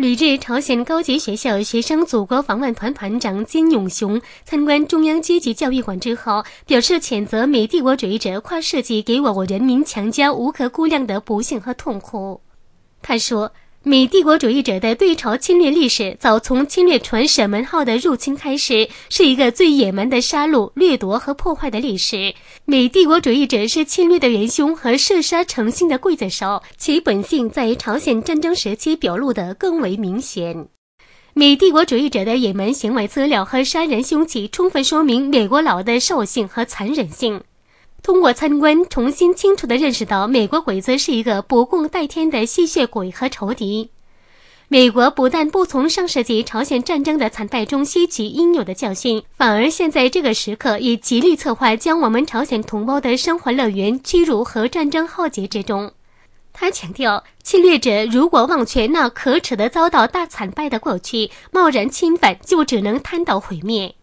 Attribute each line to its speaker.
Speaker 1: 旅日朝鲜高级学校学生祖国访问团团长金永雄参观中央阶级教育馆之后，表示谴责美帝国主义者跨世纪给我国人民强加无可估量的不幸和痛苦。他说，美帝国主义者的对朝侵略历史早从侵略船沈门号的入侵开始，是一个最野蛮的杀戮、掠夺和破坏的历史。美帝国主义者是侵略的元凶和射杀诚信的刽子手，其本性在朝鲜战争时期表露得更为明显。美帝国主义者的野蛮行为资料和杀人凶器充分说明美国佬的兽性和残忍性。通过参观，重新清楚地认识到美国鬼子是一个不共戴天的吸血鬼和仇敌。美国不但不从上世纪朝鲜战争的惨败中吸取应有的教训，反而现在这个时刻也极力策划将我们朝鲜同胞的生活乐园屈辱和战争浩劫之中。他强调，侵略者如果忘却那可耻的遭到大惨败的过去，贸然侵犯，就只能瘫倒毁灭。